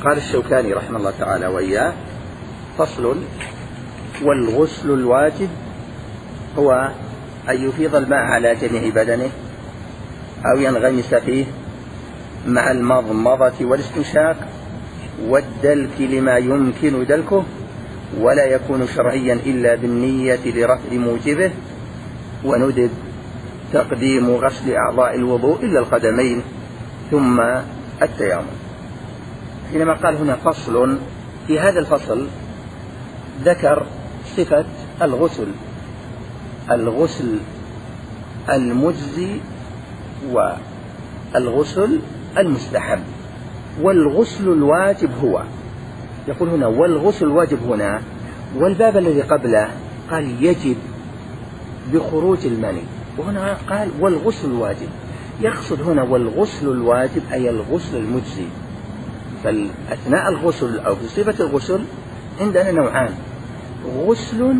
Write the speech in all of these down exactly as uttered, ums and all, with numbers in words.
قال الشوكاني رحمه الله تعالى وإياه: فصل: والغسل الواجب هو أن يفيض الماء على جميع بدنه أو ينغمس فيه مع المضمضة والاستنشاق والدلك لما يمكن دلكه، ولا يكون شرعيا إلا بالنية لرفع موجبه، وندب تقديم غسل أعضاء الوضوء إلا القدمين ثم التيامن. حينما قال هنا فصل، في هذا الفصل ذكر صفة الغسل، الغسل المجزي والغسل المستحب. والغسل الواجب هو، يقول هنا والغسل الواجب هنا، والباب الذي قبله قال يجب بخروج المني، وهنا قال والغسل الواجب. يقصد هنا والغسل الواجب أي الغسل المجزي. فأثناء الغسل أو في صفة الغسل عندنا نوعان: غسل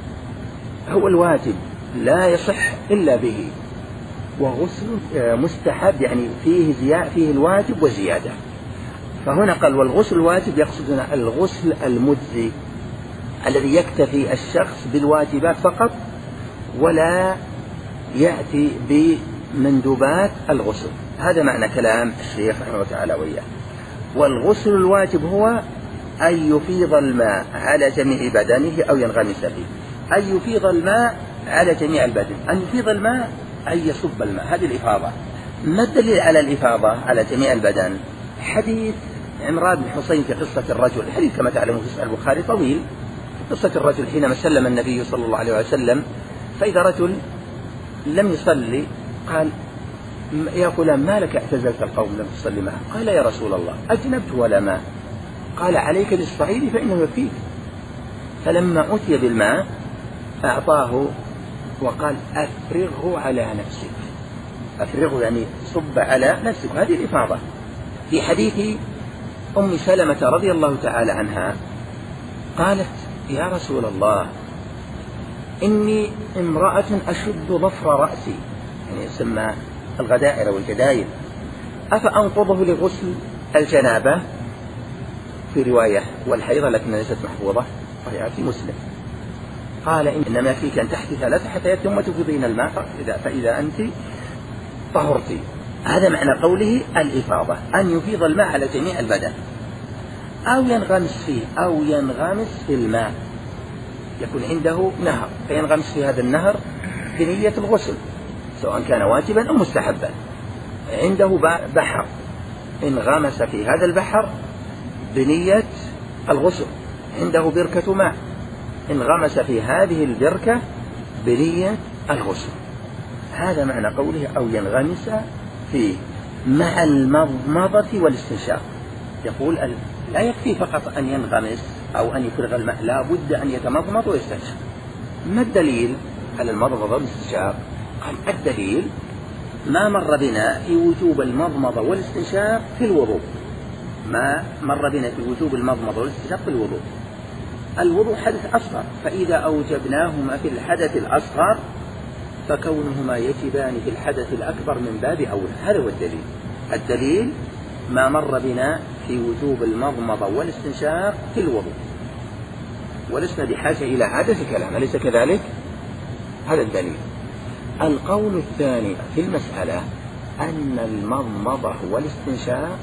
هو الواجب لا يصح إلا به، وغسل مستحب يعني فيه زيادة، فيه الواجب وزيادة. فهنا قال والغسل الواجب، يقصد هنا الغسل المجزي الذي يكتفي الشخص بالواجبات فقط ولا يأتي بمندوبات الغسل. هذا معنى كلام الشيخ رحمه الله تعالى وإياه. والغسل الواجب هو أن يفيض الماء على جميع بدنه أو ينغمس فيه. أن يفيض الماء على جميع البدن، أن يفيض الماء أن يصب الماء، هذه الإفاضة. ما الدليل على الإفاضة على جميع البدن؟ حديث عمران بن حسين في قصة الرجل، الحديث كما تعلمون في صحيح البخاري طويل. قصة الرجل حينما سلم النبي صلى الله عليه وسلم، فإذا رجل لم يصلي قال: يا فلان ما لك اعتزلت القوم لم تصلي معه؟ قال: يا رسول الله أجنبت ولا ماء. قال: عليك بالصعيد فإنه يكفيك. فلما أتي بالماء أعطاه وقال: أفرغه على نفسك. أفرغه يعني صب على نفسك، هذه الإفاضة. في حديث أم سلمة رضي الله تعالى عنها قالت: يا رسول الله إني امرأة أشد ظفر رأسي، يعني يسمى الغدائر والجدايل، أفأنقضه لغسل الجنابة؟ في رواية والحيضة لكنها ليست محفوظة وهي في مسلم. قال: إنما فيك أن تحتي ثلاث حتيات ثم تفيضين الماء فإذا أنت طهرتي. هذا معنى قوله الإفاضة، أن يفيض الماء على جميع البدن أو ينغمس فيه، أو ينغمس في الماء، يكون عنده نهر فينغمس في هذا النهر بنية الغسل سواء كان واجبا أو مستحبا. عنده بحر انغمس في هذا البحر بنية الغسل. عنده بركة ماء انغمس في هذه البركة بنية الغسل. هذا معنى قوله أو ينغمس فيه مع المضمضة والاستنشاق. يقول لا يكفي فقط أن ينغمس أو أن يفرغ الماء، لا بد أن يتمضمض ويستنشق. ما الدليل على المضمضة والاستنشاق؟ قال: الدليل ما مر بنا في وجوب المضمضة والاستنشاق في الوضوء، ما مر بنا في وجوب المضمضة والاستنشاق في الوضوء. الوضوء حدث أصغر، فإذا أوجبناهما في الحدث الأصغر فكونهما يجبان في الحدث الأكبر من باب أولى. هذا هو الدليل. الدليل ما مر بنا في وجوب المضمضة والاستنشاق في الوضوء، ولسنا بحاجة إلى عادة كلام، أليس كذلك؟ هذا الدليل. القول الثاني في المسألة أن المضمضة والاستنشاق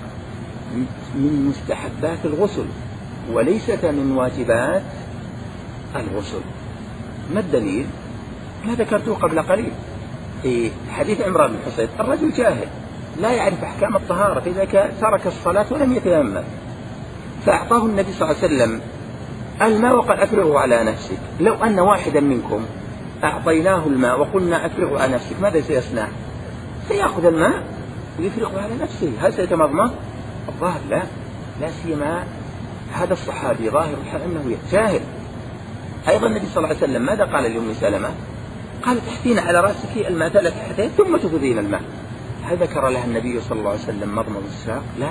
من مستحبات الغسل وليست من واجبات الغسل. ما الدليل؟ ما ذكرته قبل قليل في حديث عمران بن حسين. الرجل جاهل لا يعرف أحكام الطهارة، فإذا ترك الصلاة ولم يتيمم فأعطاه النبي صلى الله عليه وسلم الماء وقال: أفرغه على نفسك. لو أن واحدا منكم أعطيناه الماء وقلنا أفرغه على نفسك ماذا سيصنع؟ سيأخذ الماء ويفرغه على نفسه. هل سيتمضمض؟ الظاهر لا، لا سيما هذا الصحابي ظاهر الحال أنه جاهل. أيضا النبي صلى الله عليه وسلم ماذا قال لأم سلمة؟ قال: تحتين على رأسك الماء ثلاث حتيات ثم تفيضين الماء. هل ذكر لها النبي صلى الله عليه وسلم مضمض الساق؟ لا.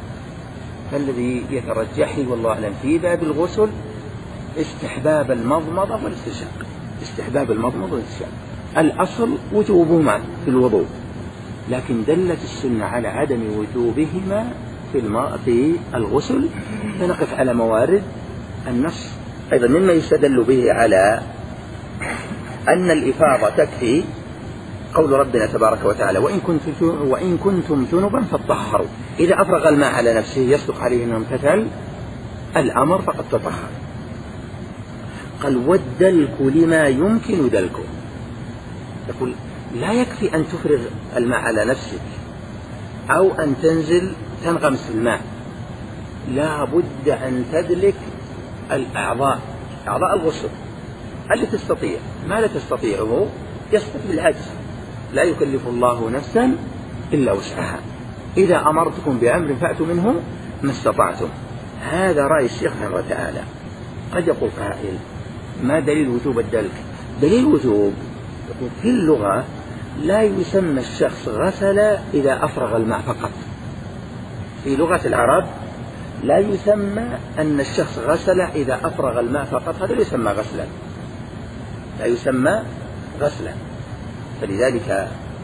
فالذي يترجح والله أعلم في باب الغسل استحباب المضمضة والاستنشاق، استحباب المضمضة والاستنشاق. الأصل وجوبهما في الوضوء، لكن دلت السنة على عدم وجوبهما في الماء في الغسل، فنقف على موارد النص. أيضا مما يستدل به على أن الإفاضة تكفي قول ربنا تبارك وتعالى وإن كنتم وإن كنتم جنبا فاطهروا. إذا أفرغ الماء على نفسه يصدق عليه أنه امتثل الأمر فقد تطهر. قال والدلك لما يمكن دلكه، يقول لا يكفي أن تفرغ الماء على نفسك أو أن تنزل تنغمس في الماء، لا بد أن تدلك الأعضاء، أعضاء الغسل اللي تستطيع. ما لا تستطيعه يسقط بالعجز، لا يكلف الله نفسا إلا وسعها. إذا أمرتكم بأمر فأتوا منه ما استطعتم. هذا رأي الشيخ رحمه الله تعالى. قد يقول قائل ما دليل وجوب الدلك؟ دليل وجوب في اللغة لا يسمى الشخص غسل إذا أفرغ الماء فقط. في لغة العرب لا يسمى أن الشخص غسل إذا أفرغ الماء فقط، هذا لا يسمى غسلا، لا يسمى غسلا. فلذلك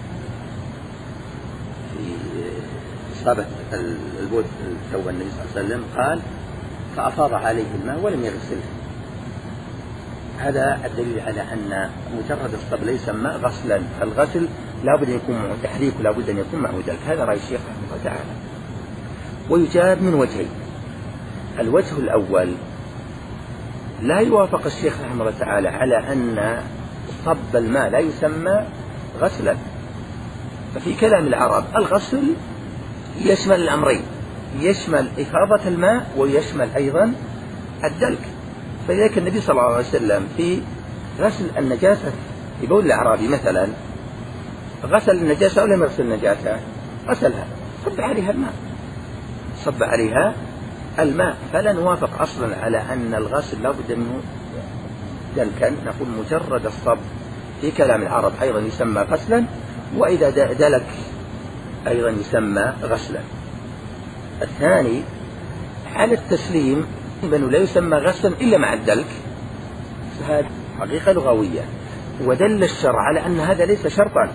في إصابة البول ثوب النبي صلى الله عليه وسلم قال فأفاض عليه الماء ولم يغسله. هذا الدليل على أن مجرد الصب لا يسمى غسلا. الغسل لا بد أن يكون معه تحريك ولا بد أن يكون معه دلك. هذا رأي الشيخ رحمه الله تعالى. ويجاب من وجهين. الوجه الأول لا يوافق الشيخ رحمه الله تعالى على أن صب الماء لا يسمى غسلا. ففي كلام العرب الغسل يشمل الأمرين، يشمل إفاضة الماء ويشمل أيضا الدلك. فلذلك النبي صلى الله عليه وسلم في غسل النجاسة في بول الأعرابي مثلا غسل النجاسة ولم يغسل النجاسة، غسلها، صب عليها الماء، صب عليها الماء. فلا نوافق أصلا على أن الغسل لا بد منه دلكا، نقول مجرد الصب في كلام العرب أيضا يسمى غسلا، وإذا دلك أيضا يسمى غسلا. الثاني على التسليم بأنه لا يسمى غسلا إلا مع الدلك، هذه حقيقة لغوية، ودل الشرع على أن هذا ليس شرطا،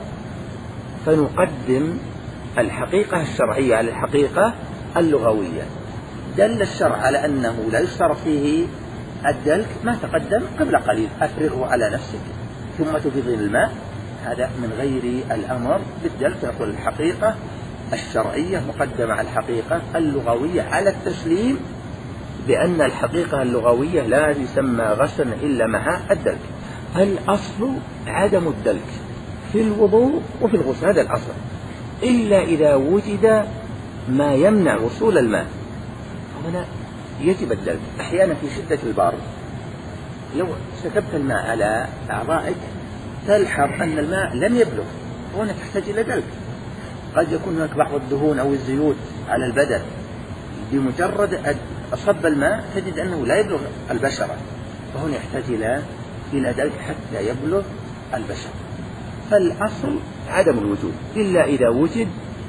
فنقدم الحقيقة الشرعية على الحقيقة اللغوية. دل الشرع على أنه لا يشترط فيه الدلك ما تقدم قبل قليل، أفرغه على نفسك ثم تفيضين الماء، هذا من غير الأمر بالدلك. نقول الحقيقة الشرعية مقدمة على الحقيقة اللغوية على التسليم بأن الحقيقة اللغوية لا يسمى غسلا إلا مع الدلك. الأصل عدم الدلك في الوضوء وفي الغسل، هذا الأصل، إلا إذا وجد ما يمنع وصول الماء، هنا يجب الدلك. أحيانا في شدة البرد لو سكبت الماء على أعضائك تلحظ أن الماء لم يبلغ، هنا تحتاج إلى دلك. قد يكون هناك بعض الدهون أو الزيوت على البدن، بمجرد أصب الماء تجد أنه لا يبلغ البشرة، فهنا يحتاج إلى إلى دلك حتى يبلغ البشرة. فالأصل عدم الوجود إلا إذا وجد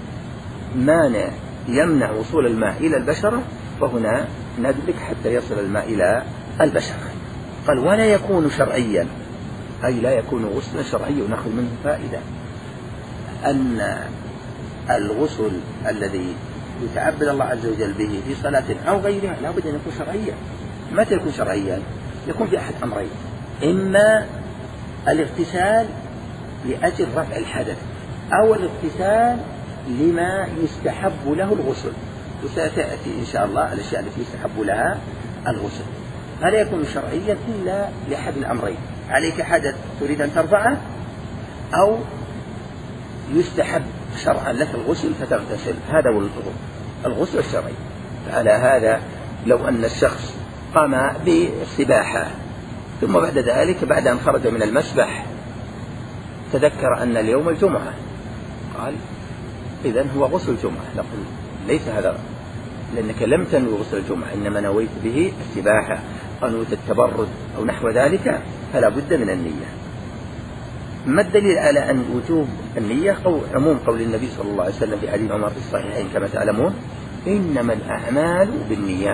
مانع يمنع وصول الماء إلى البشرة، فهنا ندلك حتى يصل الماء إلى البشرة. قال ولا يكون شرعيا، أي لا يكون غسلا شرعيا. ونأخذ منه فائدة أن الغسل الذي يتعبد الله عز وجل به في صلاة أو غيرها لا بد أن يكون شرعيا. متى يكون شرعيا؟ يكون في أحد أمرين: إما الاغتسال لأجل رفع الحدث، أو الاغتسال لما يستحب له الغسل، وستأتي إن شاء الله الأشياء التي يستحب لها الغسل. فلا يكون شرعيا إلا لأحد الأمرين: عليك حدث تريد أن ترفعه، أو يستحب شرعا لك الغسل فتغتسل، هذا هو الغسل الشرعي. فعلى هذا لو أن الشخص قام بالسباحة ثم بعد ذلك بعد أن خرج من المسبح تذكر أن اليوم الجمعة، قال إذن هو غسل جمعة، نقول ليس هذا، لأنك لم تنوي غسل الجمعة، إنما نويت به السباحة أو نويت التبرد أو نحو ذلك، فلا بد من النية. ما الدليل على أن وجوب النية؟ قول عموم قول النبي صلى الله عليه وسلم في حديث عمر في الصحيحين كما تعلمون: إنما الأعمال بالنيات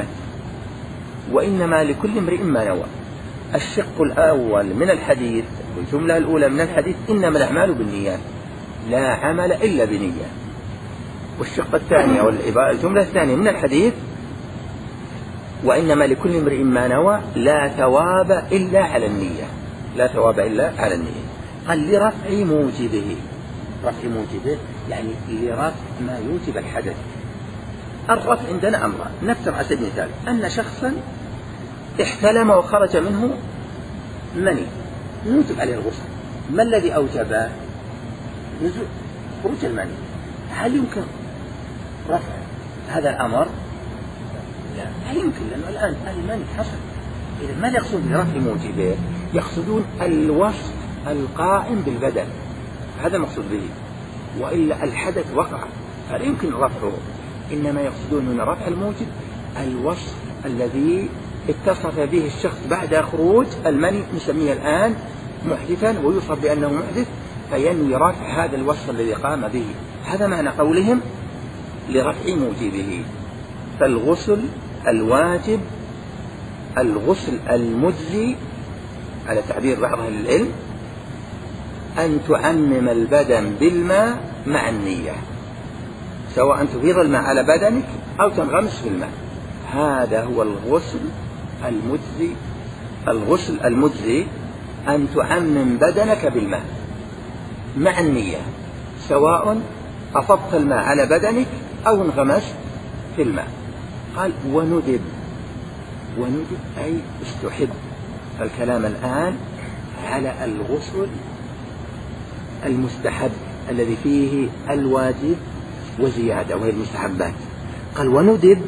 وإنما لكل امرئ ما نوى. الشق الأول من الحديث والجملة الأولى من الحديث: إنما الأعمال بالنيات، لا عمل إلا بنية. والشق الثاني أو الجملة الثانية من الحديث: وإنما لكل امرئ ما نوى لا ثواب إلا على النية، لا ثواب إلا على النية. قال لرفع موجبه، رفع موجبه يعني لرفع ما يوجب الحدث. الرفع عندنا أمران، نفترض على سبيل المثال أن شخصا احتلم وخرج منه مني يوجب عليه الغسل، ما الذي أوجبه؟ نزول خروج المني. هل يمكن رفع هذا الأمر؟ لا، هل يمكن؟ لأنه الآن المني حصل. إذا ما يقصد برفع موجبه؟ يقصدون الوصف القائم بالبدن، هذا المقصود به، وإلا الحدث وقع فلا يمكن رفعه. إنما يقصدون من رفع الموجب الوصف الذي اتصف به الشخص بعد خروج المني، نسميه الآن محدثا ويوصف بأنه محدث، فينوي رفع هذا الوصف الذي قام به. هذا معنى قولهم لرفع موجبه. فالغسل الواجب الغسل المجزي على تعبير بعض أهل العلم أن تعمم البدن بالماء مع النية، سواء تفيض الماء على بدنك أو تنغمس في الماء. هذا هو الغسل المجزي. الغسل المجزي أن تعمم بدنك بالماء مع النية، سواء أفضت الماء على بدنك أو انغمست في الماء. قال وندب، وندب أي استحب. الكلام الآن على الغسل المستحب الذي فيه الواجب وزيادة وهي المستحبات. قال وندب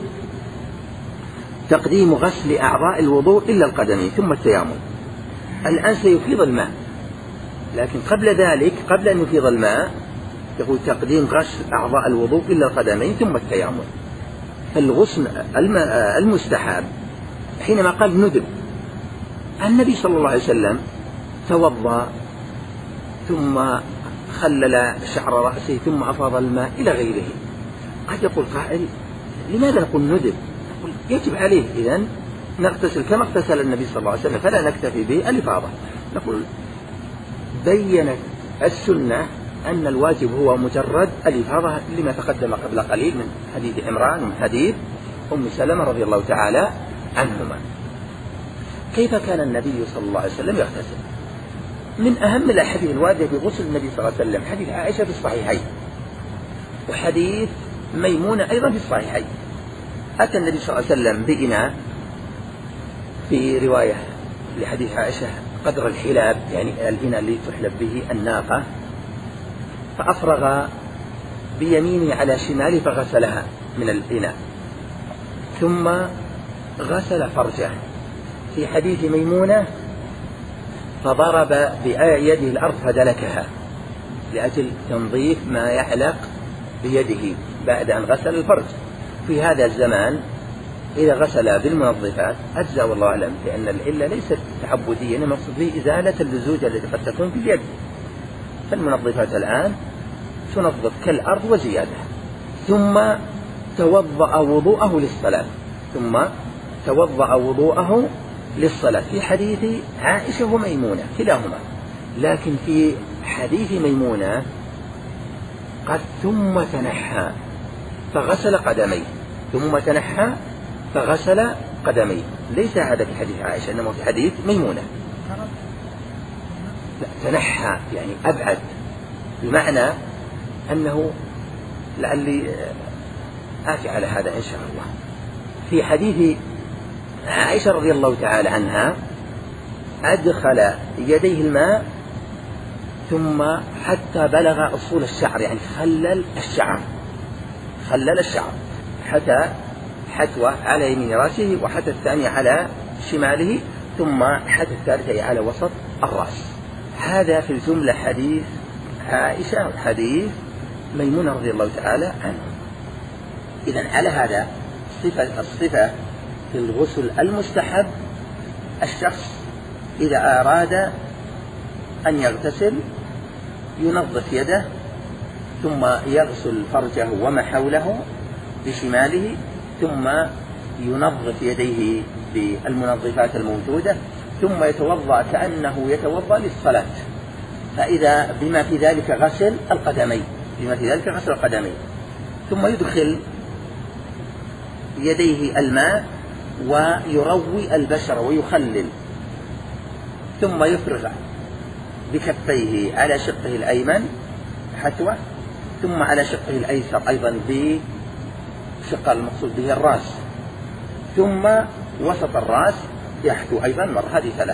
تقديم غسل أعضاء الوضوء إلا القدمين ثم التيامن. الآن سيفيض الماء، لكن قبل ذلك قبل أن يفيض الماء يقول تقديم غسل أعضاء الوضوء إلا القدمين ثم التيامن. الغسل المستحب حينما قال ندب، النبي صلى الله عليه وسلم توضأ ثم خلل شعر رأسه ثم أفاض الماء إلى غيره. قد يقول قائل لماذا نقول ندب؟ نقول يجب عليه إذن نغتسل كما اغتسل النبي صلى الله عليه وسلم، فلا نكتفي به الإفاضة. نقول بيّنت السنة أن الواجب هو مجرد الإفاضة لما تقدم قبل قليل من حديث عمران ومن حديث أم سلمة رضي الله تعالى عنهما. كيف كان النبي صلى الله عليه وسلم يغتسل؟ من أهم الأحاديث الواردة بغسل النبي صلى الله عليه وسلم حديث عائشة في الصحيحين، وحديث ميمونة أيضا في الصحيحين. أتى النبي صلى الله عليه وسلم بإناء، في رواية لحديث عائشة قدر الحلاب، يعني الإناء الذي تحلب به الناقة، فأفرغ بيمينه على شماله فغسلها من الإناء، ثم غسل فرجه. في حديث ميمونة فضرب بيده الأرض فدلكها لأجل تنظيف ما يعلق بيده بعد أن غسل الفرج. في هذا الزمان إذا غسل بالمنظفات أجزأ والله أعلم، لأن العلة ليست تعبدية، إنما مقصود به إزالة اللزوجة التي قد تكون في اليد. فالمنظفات الآن تنظف كالأرض وزيادة. ثم توضأ وضوءه للصلاة، ثم توضأ وضوءه للصلاة في حديث عائشة وميمونة كلاهما. لكن في حديث ميمونة قد ثم تنحى فغسل قدميه، ثم تنحى فغسل قدميه. ليس هذا في حديث عائشة، إنما في حديث ميمونة. لا، تنحى يعني أبعد، بمعنى أنه لعلي آتي على هذا إن شاء الله. في حديث عائشة رضي الله تعالى عنها أدخل يديه الماء ثم حتى بلغ أصول الشعر، يعني خلل الشعر، خلل الشعر حتى حتوى على يمين رأسه، وحتى الثانية على شماله، ثم حتى الثالثة على وسط الرأس. هذا في الجملة حديث عائشة وحديث ميمونة رضي الله تعالى عنه. إذن على هذا الصفة, الصفة في الغسل المستحب الشخص إذا أراد أن يغتسل ينظف يده، ثم يغسل فرجه وما حوله بشماله، ثم ينظف يديه بالمنظفات الموجودة، ثم يتوضأ كأنه يتوضأ للصلاة، فإذا بما في ذلك غسل القدمين، بما في ذلك غسل القدمين. ثم يدخل يديه الماء ويروي البشرة ويخلل، ثم يفرغ بكفيه على شقه الأيمن حتوة، ثم على شقه الأيسر أيضا بشق المقصود به الرأس، ثم وسط الرأس يحتو أيضا مرة، هذه ثلاث.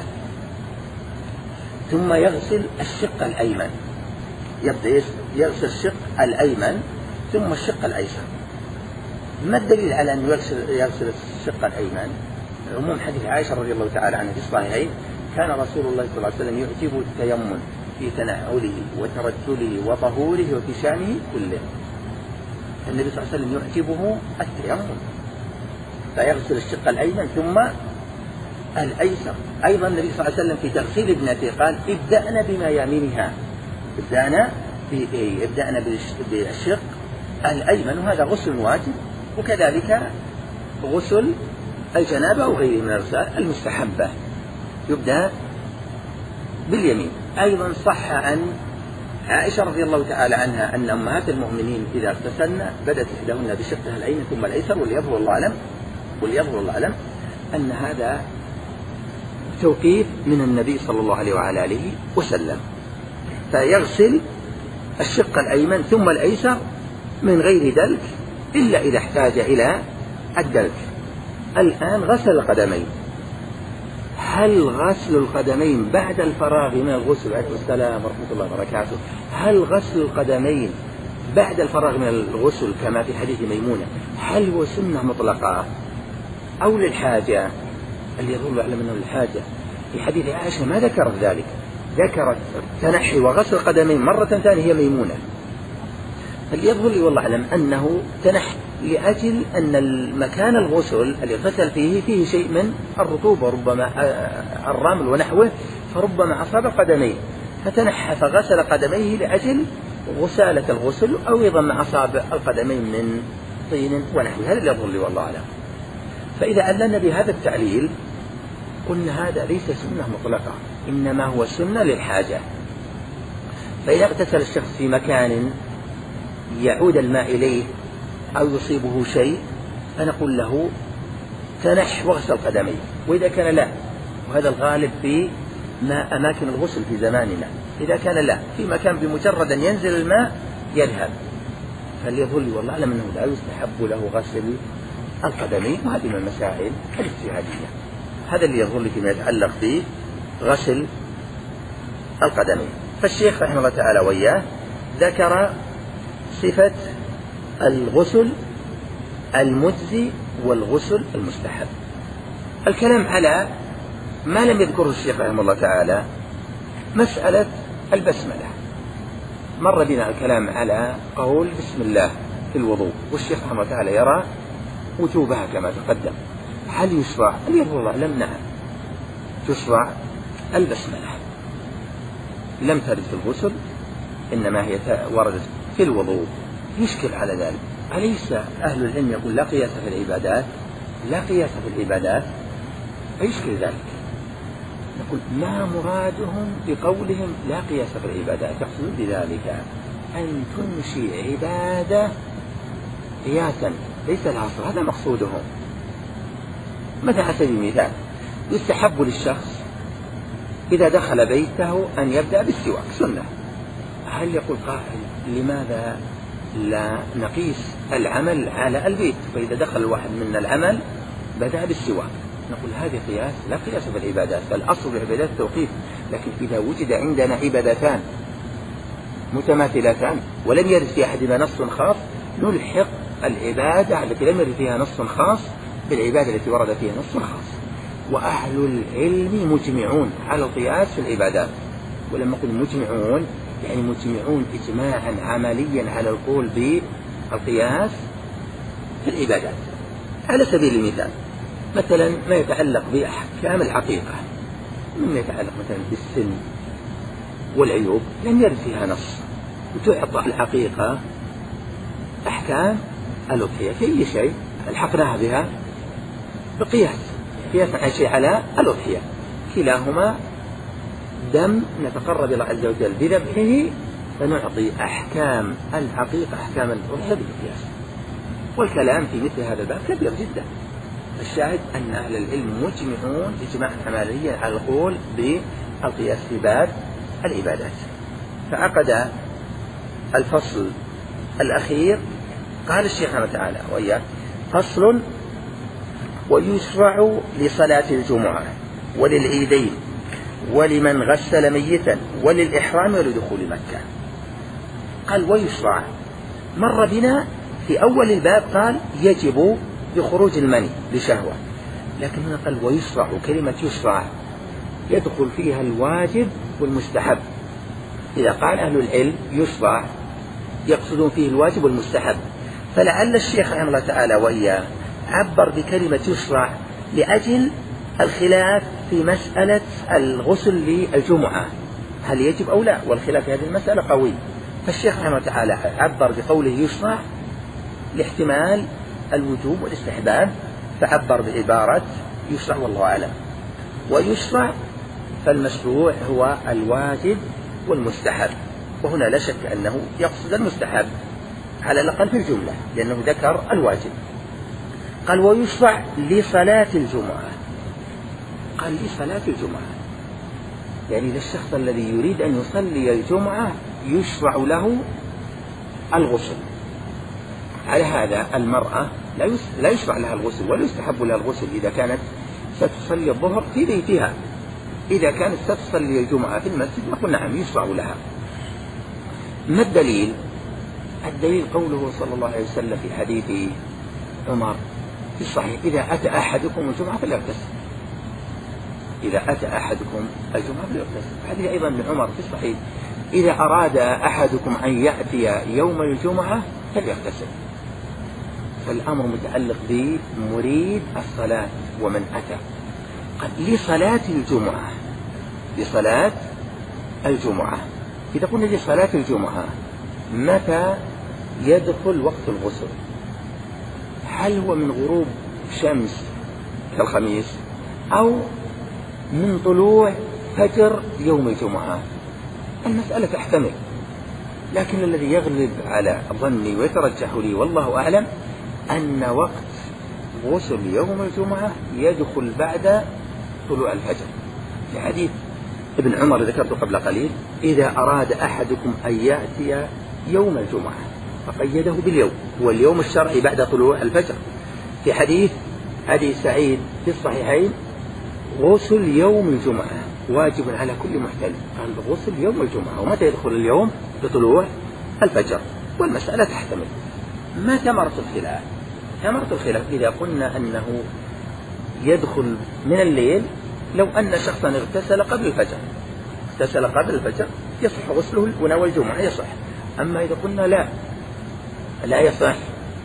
ثم يغسل الشق الأيمن، يبدأ يغسل الشق الأيمن ثم الشق الأيسر. ما الدليل على أن يغسل, يغسل الشق الأيمن؟ عموم حديث عائشة رضي الله تعالى عنها في الصحيحين: كان رسول الله صلى الله عليه وسلم يعجبه التيمم في تنعله وترجله وطهوره وفي شأنه كله. النبي صلى الله عليه وسلم يعجبه التيمم، فيغسل الشق الأيمن ثم الأيسر. أيضا النبي صلى الله عليه وسلم في تغسيل ابنته قال: ابدأنا بما يمينها، ابدأنا ابدأنا بالشق الأيمن، وهذا غسل واجب. وكذلك غسل الجنابة أو غيره من الغسل المستحبة يبدأ باليمين. أيضا صح عن عائشة رضي الله تعالى عنها أن أمهات المؤمنين إذا اغتسلن بدأت إحداهن بشقها الأيمن ثم الأيسر، وليظهر الله أعلم وليظهر الله أعلم أن هذا توقيف من النبي صلى الله عليه وعلى آله وسلم. فيغسل الشق الأيمن ثم الأيسر من غير دلك إلا إذا احتاج إلى الدلك. الآن غسل القدمين، هل غسل القدمين بعد الفراغ من الغسل، عليكم السلام ورحمة الله وبركاته، هل غسل القدمين بعد الفراغ من الغسل كما في حديث ميمونة هل هو سنة مطلقة أو للحاجة؟ اللي يظل أعلم أنه للحاجة. في حديث عائشة ما ذكرت ذلك، ذكرت تنحي وغسل القدمين مرة ثانية هي ميمونة. اللي يظهر لي والله أعلم أنه تنحي لأجل أن المكان الغسل اللي غسل فيه فيه شيء من الرطوبة، ربما الرمل ونحوه، فربما أصاب قدميه فتنحى فغسل قدميه لأجل غسالة الغسل، أو أيضا ما أصاب القدمين من طين ونحوه. هذا اللي يظهر لي والله أعلم. فإذا عللنا بهذا التعليل قلنا هذا ليس سنة مطلقة، إنما هو سنة للحاجة. فإذا اغتسل الشخص في مكان يعود الماء إليه أو يصيبه شيء فنقول له تنح واغسل قدميه. وإذا كان لا، وهذا الغالب في ما أماكن الغسل في زماننا، إذا كان لا في مكان بمجرد أن ينزل الماء يذهب، فليظهر لي والله أعلم أنه لا يستحب له غسل القدمين، وهذه من المسائل الاجتهادية. هذا اللي يظهر لي فيما يتعلق بغسل القدمين. فالشيخ رحمه الله تعالى وإياه ذكر صفة الغسل المجزي والغسل المستحب. الكلام على ما لم يذكره الشيخ رحمه الله تعالى مسألة البسملة. مر بنا الكلام على قول بسم الله في الوضوء، والشيخ رحمه الله تعالى يرى وجوبها كما تقدم. هل يشرع؟ هل يظهر لم نعم تشرع البسملة، لم ترد في الغسل إنما هي وردت في الوضوء. يشكل على ذلك. أليس أهل العلم يقول لا قياس في العبادات؟ لا قياس في العبادات، فيشكل ذلك. نقول ما مرادهم بقولهم لا قياس في العبادات؟ يقصدون بذلك أن تنشي عبادة قياسا ليس العصر، هذا مقصودهم. مثلا على سبيل المثال يستحب للشخص إذا دخل بيته أن يبدأ بالسواك، سنة. هل يقول قائل لماذا لا نقيس العمل على البيت، فإذا دخل الواحد من العمل بدأ بالسواك؟ نقول هذه قياس لا قياس في العبادات، فالأصل في العبادات التوقيف. لكن إذا وجد عندنا عبادتان متماثلتان ولم يرد في أحدهما نص خاص نلحق العبادة التي لم يرد فيها نص خاص بالعبادة التي ورد فيها نص خاص. وأهل العلم مجمعون على القياس في العبادات. ولما نقول مجمعون يعني مجمعون إجماعا عمليا على القول بالقياس في العبادات. على سبيل المثال مثلا ما يتعلق بأحكام العقيقة، مما يتعلق مثلا بالسن والعيوب لم يرد فيها نص، وتعطى العقيقة أحكام الأضحية في أي شيء الحقناها بها بقياس، قياسا على شيء على الأضحية، كلاهما دم نتقرب إلى الله عز وجل بذبحه، فنعطي أحكام العقيقة أحكام الأضحية بالقياس. والكلام في مثل هذا الباب كبير جدا. الشاهد أن أهل العلم مجمعون إجماعا عمليا على القول بالقياس في باب العبادات. فعقد الفصل الأخير، قال الشيخ رحمه تعالى وإياه: فصل: ويشرع لصلاة الجمعة وللعيدين ولمن غسل ميتا وللإحرام ولدخول مكة. قال ويشرع، مر بنا في أول الباب قال يجب بخروج المني لشهوة، لكن هنا قال ويشرع، كلمة يشرع يدخل فيها الواجب والمستحب. إذا قال أهل العلم يشرع يقصدون فيه الواجب والمستحب، فلعل الشيخ رحمه الله تعالى وإياه عبر بكلمة يشرع لأجل الخلاف في مسألة الغسل للجمعة هل يجب أو لا، والخلاف في هذه المسألة قوي. فالشيخ رحمه الله تعالى عبر بقوله يشرع لاحتمال الوجوب والاستحباب، فعبر بعبارة يشرع والله أعلم. ويشرع فالمشروع هو الواجب والمستحب، وهنا لا شك أنه يقصد المستحب على الأقل في الجملة لأنه ذكر الواجب. قال ويشرع لصلاة الجمعة، قال لصلاة الجمعة يعني للشخص الذي يريد أن يصلي الجمعة يشرع له الغسل. على هذا المرأة لا يشرع لها الغسل ولا يستحب لها الغسل إذا كانت ستصلي الظهر في بيتها. إذا كانت ستصلي الجمعة في المسجد نقول نعم يشرع لها. ما الدليل؟ الدليل قوله صلى الله عليه وسلم في حديث عمر في الصحيح: إذا أتى أحدكم الجمعة فليغتسل. إذا أتى أحدكم الجمعة فليغتسل. حديث أيضا من عمر في الصحيح: إذا أراد أحدكم أن يأتي يوم الجمعة فليغتسل. فالأمر متعلق بمريد الصلاة ومن أتى. قد لصلاة الجمعة، لصلاة الجمعة. إذا قلنا لصلاة الجمعة متى يدخل وقت الغسل؟ هل هو من غروب شمس كالخميس أو من طلوع فجر يوم الجمعة؟ المسألة تحتمل، لكن الذي يغلب على ظني ويترجح لي والله أعلم أن وقت غسل يوم الجمعة يدخل بعد طلوع الفجر. في حديث ابن عمر ذكرته قبل قليل: إذا أراد أحدكم أن يأتي يوم الجمعة، فقيده باليوم، واليوم الشرعي بعد طلوع الفجر. في حديث أبي سعيد في الصحيحين: غسل يوم الجمعة واجب على كل محتلم. قال غسل يوم الجمعة، ومتى يدخل اليوم؟ بطلوع الفجر. والمسألة تحتمل. ما ثمرة الخلاف؟ ثمرة الخلاف إذا قلنا أنه يدخل من الليل، لو أن شخصا اغتسل قبل الفجر، اغتسل قبل الفجر يصح غسله ونوى الجمعة يصح. أما إذا قلنا لا لا يصح،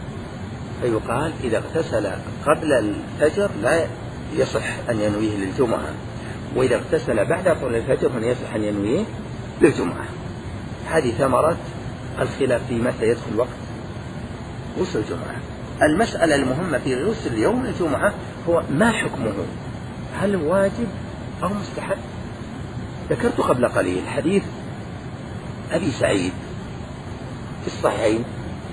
فيقال إذا اغتسل قبل الفجر لا يصح أن ينويه للجمعة، وإذا اغتسل بعد طلوع الفجر فلا يصح أن ينويه للجمعة. هذه ثمرة الخلاف في متى يدخل وقت غسل الجمعة. المسألة المهمة في غسل يوم الجمعة هو ما حكمه، هل واجب أو مستحب؟ ذكرت قبل قليل حديث أبي سعيد في الصحيحين: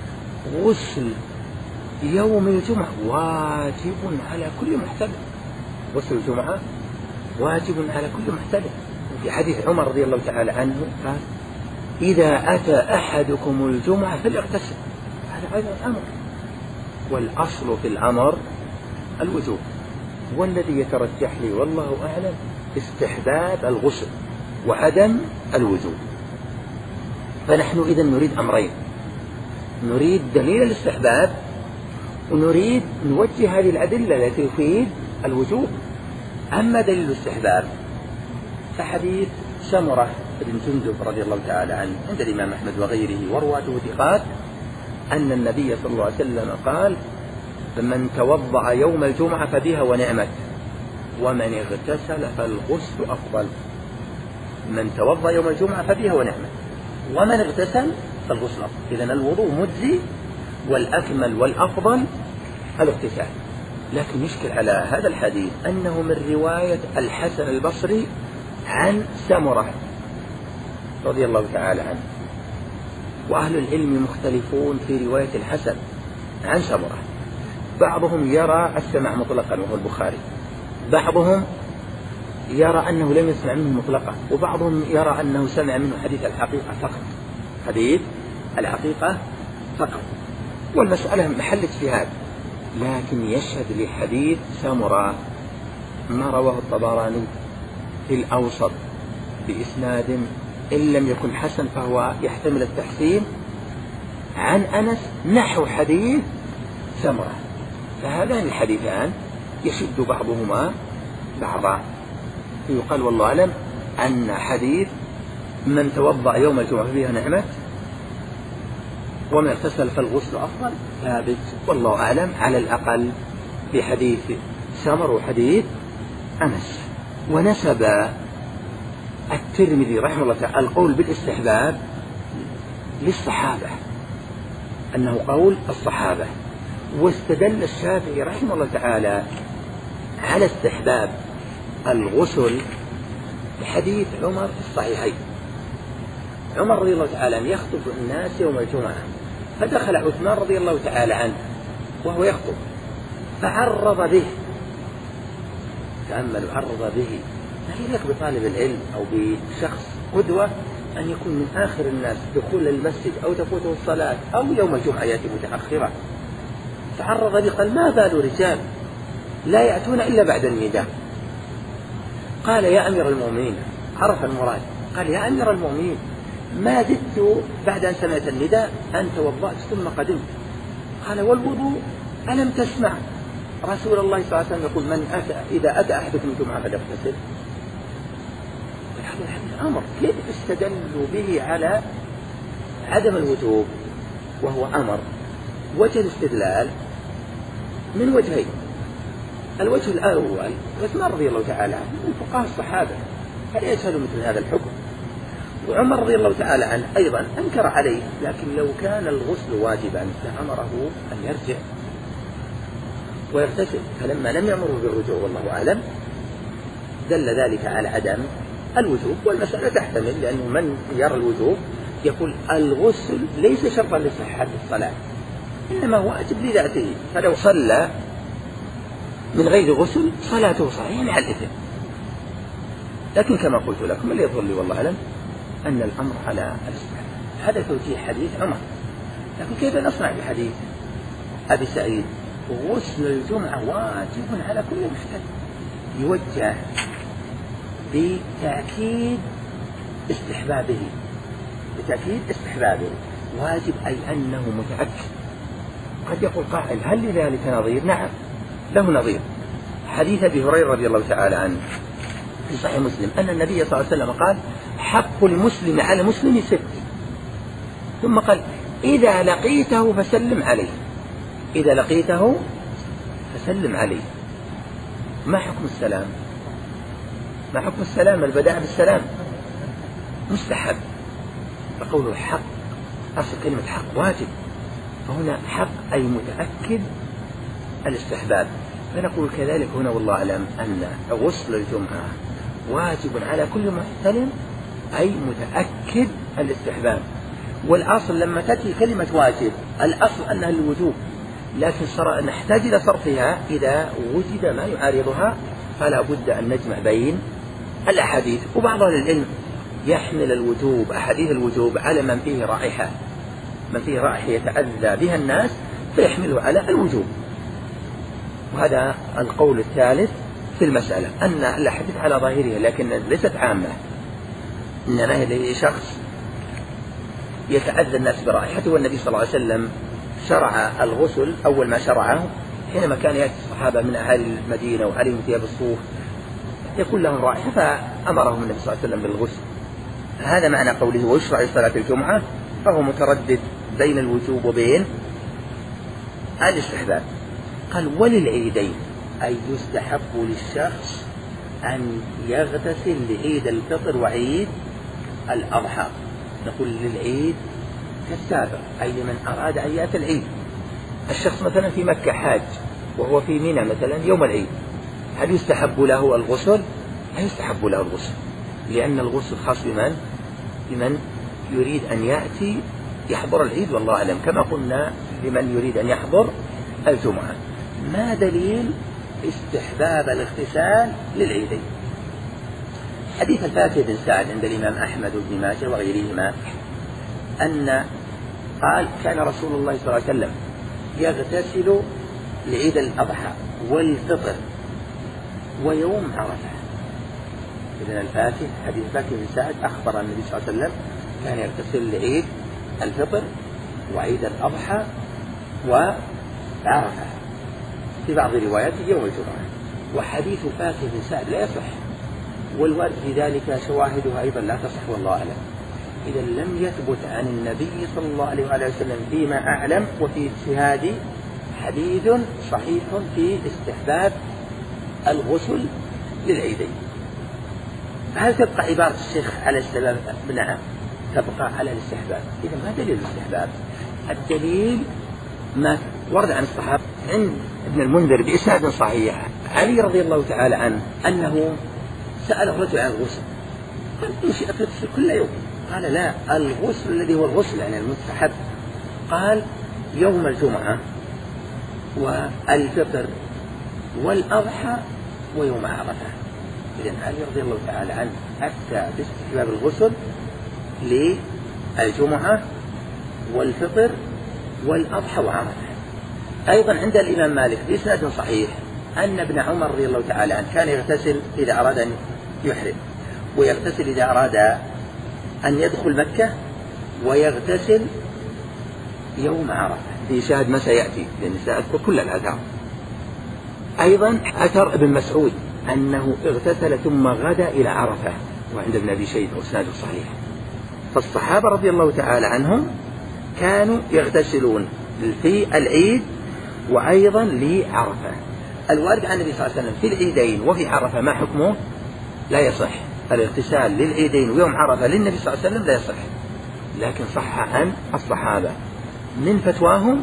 غسل يوم الجمعة واجب على كل محتلم. غسل الجمعة واجب على كل محتلم. في حديث عمر رضي الله تعالى عنه قال: إذا أتى أحدكم الجمعة فليغتسل. هذا أيضا أمر، والأصل في الأمر الوجوب، والذي يترجح لي والله أعلم استحباب الغسل وعدم الوجوب. فنحن إذن نريد أمرين: نريد دليل الاستحباب، ونريد نوجه هذه الأدلة التي تفيد الوجوب. أما دليل الاستحباب فحديث سمرة بن جندب رضي الله تعالى عنه عند الإمام أحمد وغيره ورواته ثقات أن النبي صلى الله عليه وسلم قال: من توضأ يوم الجمعة فبها ونعمت، ومن اغتسل فالغسل أفضل. من توضأ يوم الجمعة فبها ونعمت، ومن اغتسل فالغسل أفضل. إذن الوضوء مجزي، والأكمل والأفضل الاغتسال. لكن يشكل على هذا الحديث أنه من رواية الحسن البصري عن سمرة رضي الله تعالى عنه، وأهل العلم مختلفون في رواية الحسن، عن سمرة. بعضهم يرى السمع مطلقا وهو البخاري، بعضهم يرى أنه لم يسمع منه مطلقا، وبعضهم يرى أنه سمع منه حديث الحقيقة فقط، حديث الحقيقة فقط. والمسألة محل اجتهاد، لكن يشهد لحديث سمرة ما رواه الطبراني في الأوسط بإسناد إن لم يكن حسن فهو يحتمل التحسين عن أنس نحو حديث سمرة. فهذان الحديثان يشد بعضهما بعضا. يقال والله أعلم أن حديث من توضأ يوم الجمعة فيها نعمة ومن اغتسل فالغسل أفضل ثابت والله أعلم، على الأقل في حديث سمر وحديث أنس. ونسب الترمذي رحمه الله تعالى القول بالاستحباب للصحابة، أنه قول الصحابة. واستدل الشافعي رحمه الله تعالى على استحباب الغسل بحديث عمر في الصحيحين. عمر رضي الله تعالى عنه يخطب الناس يوم الجمعة، فدخل عثمان رضي الله تعالى عنه وهو يخطب فعرض به، تأمل عرض به. ما يليق بطالب العلم أو بشخص قدوة أن يكون من آخر الناس دخول المسجد أو تفوته الصلاة أو يوم الجمعة يأتي متأخرا. فعرض به قال ما بال رجال لا يأتون إلا بعد النداء. قال يا أمير المؤمنين، عرف المراد، قال يا أمير المؤمنين ما زدت بعد أن سمعت النداء أن توضأت ثم قدمت. قال والوضوء ألم تسمع رسول الله صلى الله عليه وسلم يقول من أتى إذا أتى أحدكم الجمعة فليغتسل؟ هذا الحديث أمر، كيف استدلوا به على عدم الوجوب وهو أمر؟ وجه الاستدلال من وجهين. الوجه الأول عثمان رضي الله تعالى عنه من فقهاء الصحابة، هل يسهل مثل هذا الحكم؟ وعمر رضي الله تعالى عنه أيضا أنكر عليه، لكن لو كان الغسل واجبا لأمره أن يرجع ويغتسل، فلما لم يأمره بالرجوع والله أعلم دل ذلك على عدم الوجوب. والمسألة تحتمل، لأنه من يرى الوجوب يقول الغسل ليس شرطا لصحة الصلاة إنما هو واجب لذاته، فلو صلى من غير غسل صلاته صحيحة مع الإثم. لكن كما قلت لكم اللي يظل لي والله أعلم أن الأمر على الاستحباب. هذا توجيه حديث عمر. لكن كيف نصنع بحديث أبي سعيد غسل الجمعة واجب على كل محتاج؟ يوجه بتأكيد استحبابه، بتأكيد استحبابه واجب أي أنه متأكد. قد يقول قائل هل لذلك نظير؟ نعم له نظير. حديث أبي هريرة رضي الله تعالى عنه في صحيح مسلم أن النبي صلى الله عليه وسلم قال حق المسلم على المسلم ست، ثم قال إذا لقيته فسلم عليه، إذا لقيته فسلم عليه. ما حكم السلام؟ ما حكم السلام؟ البداء بالسلام مستحب، فقوله حق أصل كلمة حق واجب، فهنا حق أي متأكد الاستحباب. فنقول كذلك هنا والله أعلم أن غسل الجمعة واجب على كل محتلم أي متأكد الاستحباب. والأصل لما تأتي كلمة واجب الأصل أنها الوجوب، لكن صار نحتاج إلى صرفها إذا وجد ما يعارضها، فلا بد أن نجمع بين الأحاديث. وبعض أهل العلم يحمل الوجوب أحاديث الوجوب على من فيه رائحة، من فيه رائحة يتأذى بها الناس فيحمله على الوجوب. وهذا القول الثالث في المسألة، أن الأحاديث على ظاهرها لكن ليست عامة، إنما هي شخص يتأذى الناس برائحته. والنبي صلى الله عليه وسلم شرع الغسل أول ما شرعه حينما كان يأتي الصحابة من أهل المدينة وعليهم ثياب الصوف يكون لهم رائحة، فأمرهم النبي صلى الله عليه وسلم بالغسل. هذا معنى قوله ويشرع صلاة الجمعة، فهو متردد بين الوجوب وبين الاستحباب. قال وللعيدين أي يستحب للشخص أن يغتسل لعيد الفطر وعيد الأضحى. نقول للعيد كالسابق أي لمن أراد أن يأتي العيد. الشخص مثلا في مكة حاج وهو في منى مثلا يوم العيد، هل يستحب له الغسل؟ لا يستحب له الغسل، لأن الغسل خاص بمن؟ بمن يريد أن يأتي يحضر العيد والله أعلم، كما قلنا لمن يريد أن يحضر الجمعة. ما دليل استحباب الاغتسال للعيدين؟ حديث الفاتح بن سعد عند الإمام أحمد وابن ماجه وغيرهما أن قال كان رسول الله صلى الله عليه وسلم يغتسل لعيد الأضحى والفطر ويوم عرفة. إذن الفاتح حديث الفاتح بن سعد أخبر النبي صلى الله عليه وسلم كان يغتسل لعيد الفطر وعيد الأضحى وعرفة، في بعض رواياته يوم الجمعة. وحديث فاتح بن سعد لا يصح، والوارد في ذلك شواهدها أيضا لا تصح والله أعلم. إذا لم يثبت عن النبي صلى الله عليه وآله وسلم فيما أعلم وفي اجتهادي حديث صحيح في استحباب الغسل للعيدين. هل تبقى عبارة الشيخ على الاستحباب؟ نعم تبقى على الاستحباب. إذا ما دليل الاستحباب؟ الدليل ما ورد عن الصحابة عند ابن المنذر بإسناد صحيح علي رضي الله تعالى عنه أنه سأل الرجل عن الغسل، قال إيش أغتسل كل يوم؟ قال لا، الغسل الذي هو الغسل يعني المستحب قال يوم الجمعة والفطر والأضحى ويوم عرفة. إذن علي رضي الله تعالى عنه أفتى باستحباب الغسل للجمعة والفطر والأضحى وعرفة. أيضا عند الإمام مالك بإسناد صحيح أن ابن عمر رضي الله تعالى عنه كان يغتسل إذا أراد أن يحرم، ويغتسل إذا أراد أن يدخل مكة، ويغتسل يوم عرفة في شاهد ما سيأتي لأن سأذكر كل الآثار. أيضا أثر ابن مسعود أنه اغتسل ثم غدا إلى عرفة، وعند ابن أبي شيبة وإسناده صحيح. فالصحابة رضي الله تعالى عنهم كانوا يغتسلون في العيد وأيضا لعرفة. الوارد عن النبي صلى الله عليه وسلم في العيدين وفي عرفة ما حكمه؟ لا يصح. الاغتسال للعيدين ويوم عرفة للنبي صلى الله عليه وسلم لا يصح، لكن صح عن الصحابة من فتواهم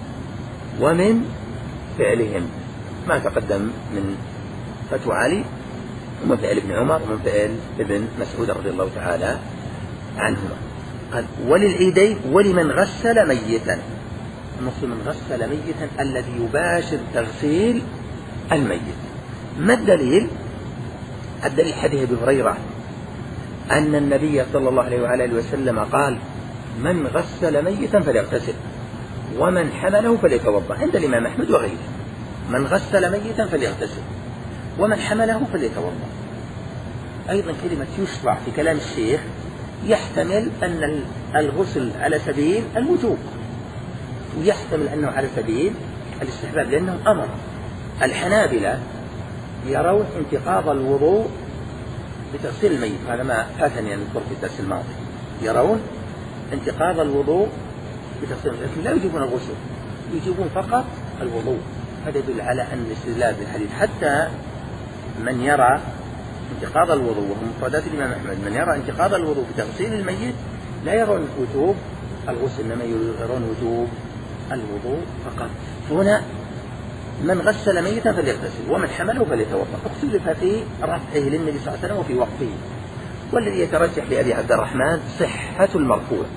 ومن فعلهم، ما تقدم من فتوى علي ومن فعل ابن عمر ومن فعل ابن مسعود رضي الله تعالى عنهما. قال وللعيدين ولمن غسل ميتا. نص من غسل ميتا الذي يباشر تغسيل الميت. ما الدليل؟ الدليل حديث ابي هريرة أن النبي صلى الله عليه وآله وسلم قال من غسل ميتا فليغتسل ومن حمله فليتوضأ، عند الإمام أحمد وغيره. من غسل ميتا فليغتسل ومن حمله فليتوضأ. أيضا كلمة يشرع في كلام الشيخ يحتمل أن الغسل على سبيل الوجوب، ويحتمل أنه على سبيل الاستحباب، لأنه أمر. الحنابلة يرون انتقاض الوضوء بتغسيل الميت، هذا ما فاتني أن نذكر في الدرس الماضي. يرون انتقاض الوضوء بتغسيل الميت، لكن لا يجيبون الغسل، يجيبون فقط الوضوء. هذا يدل على أن الاستدلال بالحديث حتى من يرى انتقاض الوضوء، وهم مفردات الإمام أحمد، من يرى انتقاض الوضوء بتغسيل الميت لا يرون وجوب الغسل، إنما يرون وجوب الوضوء فقط. فهنا من غسل ميتا فليغتسل ومن حمله فليتوضأ. اختلف في رفعه للنبي صلى الله عليه وسلم وفي وقفه، والذي يترجح لأبي عبد الرحمن صحة المرفوع،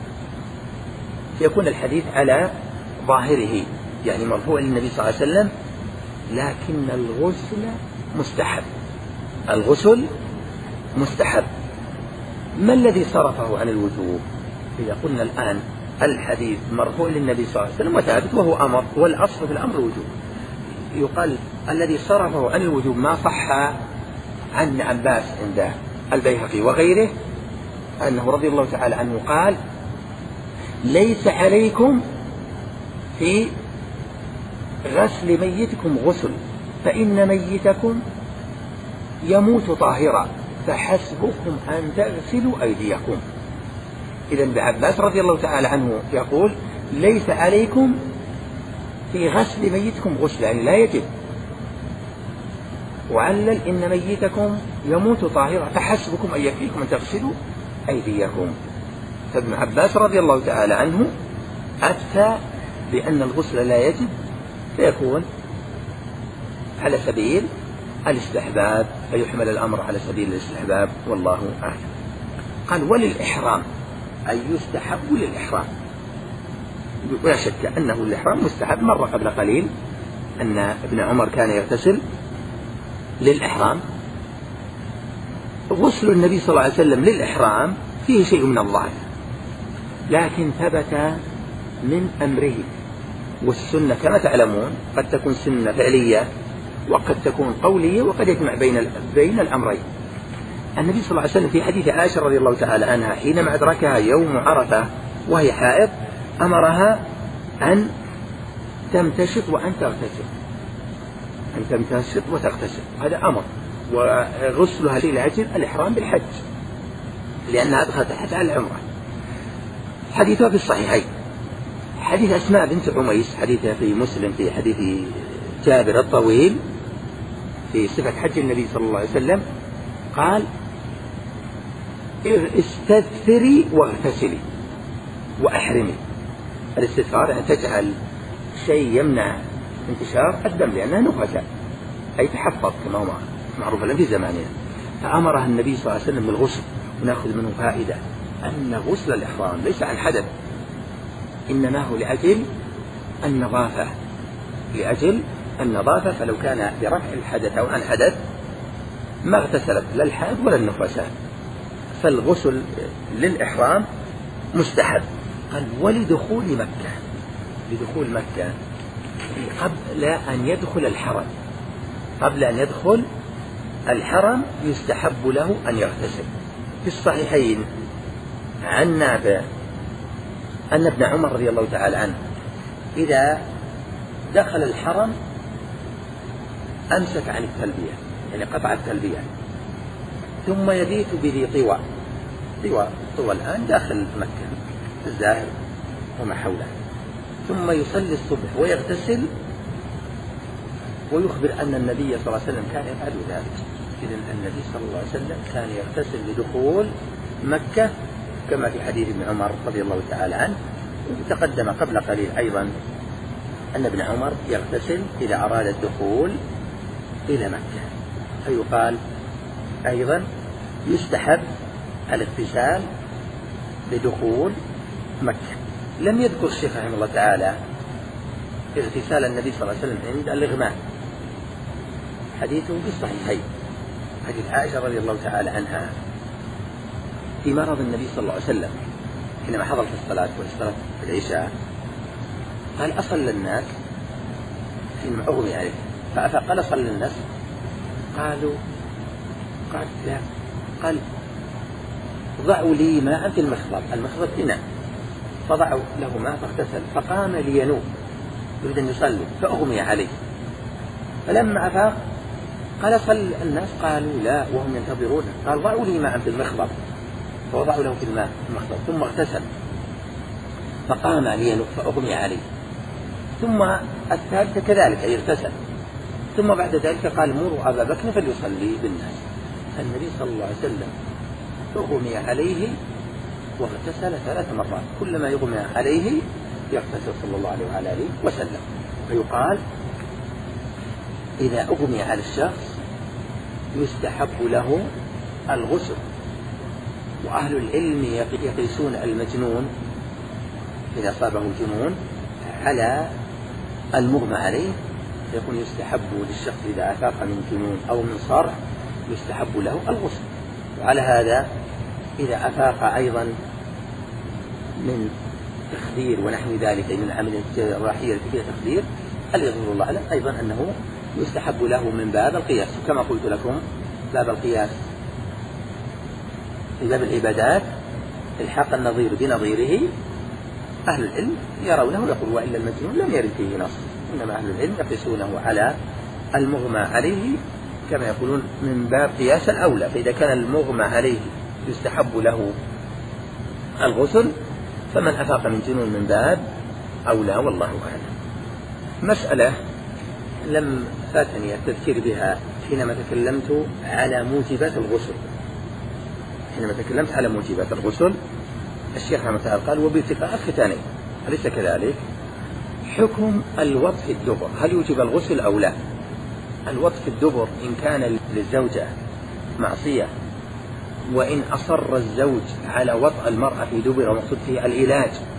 يكون الحديث على ظاهره يعني مرفوع للنبي صلى الله عليه وسلم، لكن الغسل مستحب. الغسل مستحب. ما الذي صرفه عن الوجوب؟ إذا قلنا الآن الحديث مرفوع للنبي صلى الله عليه وسلم وثابت وهو أمر، والأصل في الأمر الوجوب، يقال الذي صرفه عن الوجوب ما صح عن ابن عباس عند البيهقي وغيره أنه رضي الله تعالى عنه قال ليس عليكم في غسل ميتكم غسل فإن ميتكم يموت طاهرا فحسبكم أن تغسلوا أيديكم. إذا ابن عباس رضي الله تعالى عنه يقول ليس عليكم في غسل ميتكم غسل، يعني لا يجب، وعلل إن ميتكم يموت طاهرا فحسبكم أن يكفيكم أن تغسلوا أيديكم. فابن عباس رضي الله تعالى عنه أفتى بأن الغسل لا يجب، فيكون على سبيل الاستحباب، فيحمل الأمر على سبيل الاستحباب والله أعلم. قال وللإحرام أي يستحب للإحرام. ولا شك أنه الإحرام مستحب. مر قبل قليل أن ابن عمر كان يغتسل للإحرام. غسل النبي صلى الله عليه وسلم للإحرام فيه شيء من الضعف، لكن ثبت من أمره. والسنة كما تعلمون قد تكون سنة فعلية وقد تكون قولية وقد يجمع بين بين الأمرين. النبي صلى الله عليه وسلم في حديث عائشة رضي الله تعالى عنها حينما أدركها يوم عرفة وهي حائض أمرها أن تمتشط وأن تغتسل، أن تمتشط وتغتسل، هذا أمر. وغسلها للأجل الإحرام بالحج لأنها أدخلت تحت على العمرة. حديثها في الصحيحين، حديث أسماء بنت عميس، حديثها في مسلم في حديث جابر الطويل في صفة حج النبي صلى الله عليه وسلم، قال استذفري واغتسلي وأحرمي. الاستذفار أن تجعل شيء يمنع انتشار الدم لأنها نفساء أي تحفظ كما هو معروف في زماننا. فأمرها النبي صلى الله عليه وسلم بالغسل. ونأخذ منه فائدة أن غسل الإحرام ليس عن حدث، إنما هو لأجل النظافة، لأجل النظافة. فلو كان برفع الحدث أو عن حدث ما اغتسلت لا الحائض ولا النفساء. فالغسل للإحرام مستحب. قال ولدخول مكة، لدخول مكة قبل أن يدخل الحرم، قبل أن يدخل الحرم يستحب له أن يغتسل. في الصحيحين عن نافع أن ابن عمر رضي الله تعالى عنه إذا دخل الحرم أمسك عن التلبية، يعني قطع التلبية، ثم يبيت بذي طوى، طوى طوى الآن داخل مكة الزاهر وما حوله، ثم يصلي الصبح ويغتسل ويخبر أن النبي صلى الله عليه وسلم كان يفعل ذلك. إذن النبي صلى الله عليه وسلم كان يغتسل لدخول مكة كما في حديث ابن عمر رضي الله تعالى عنه. وتقدم قبل قليل أيضا أن ابن عمر يغتسل إذا أراد الدخول إلى مكة. فيقال أيضا يستحب الاغتسال لدخول مكة. لم يذكر الشيخ رحمه الله تعالى اغتسال النبي صلى الله عليه وسلم عند الإغماء، حديثه في الصحيحين، حديث عائشة رضي الله تعالى عنها في مرض النبي صلى الله عليه وسلم حينما حضر في الصلاة واشترط في العشاء، قال أصلى الناس حينما أغمي عليه فقال صلى الناس، قالوا قال لا، قال ضعوا لي ماء في المخضب، المخضب إناء، فضعوا له ماء فاغتسل، فقام لينوم يريد أن يصلي فأغمي عليه، فلما أفاق قال صل الناس، قالوا لا وهم ينتظرون، قال ضعوا لي ماء في المخضب، فوضعوا له في الماء في المخضب ثم اغتسل فقام لينوم فأغمي عليه، ثم الثالثة كذلك أي اغتسل، ثم بعد ذلك قال مروا أبا بكر فليصلي بالناس. النبي صلى الله عليه وسلم أغمي عليه واغتسل ثلاث مرات، كلما يغمى عليه يغتسل صلى الله عليه وعلى آله وسلم. فيقال إذا أغمي على الشخص يستحب له الغسل. وأهل العلم يقيسون المجنون إذا أصابه الجنون على المغمى عليه، يكون يستحب للشخص إذا أفاق من جنون أو من صرع يستحب له الغسل. وعلى هذا إذا أفاق أيضا من تخدير ونحو ذلك من عملية جراحية فيها تخدير الإغفر الله له أيضا أنه يستحب له من باب القياس. كما قلت لكم باب القياس في باب العبادات الحق النظير بنظيره، أهل العلم يرونه يقول وإلا المجنون لم يرد فيه نص، إنما أهل العلم يقيسونه على المغمى عليه كما يقولون من باب قياس الأولى. فإذا كان المغمى عليه يستحب له الغسل فمن أفاق من جنون من باب أولى والله أعلم. مسألة لم فاتني التذكير بها حينما تكلمت على موجبات الغسل، حينما تكلمت على موجبات الغسل الشيخ رحمه الله قال وبالتقاء الختانين، أليس كذلك؟ حكم الوضع في الدبر هل يوجب الغسل أو لا؟ الوضع في الدبر إن كان للزوجة معصية وإن أصر الزوج على وضع المرأة في دبر ومقصود فيه العلاج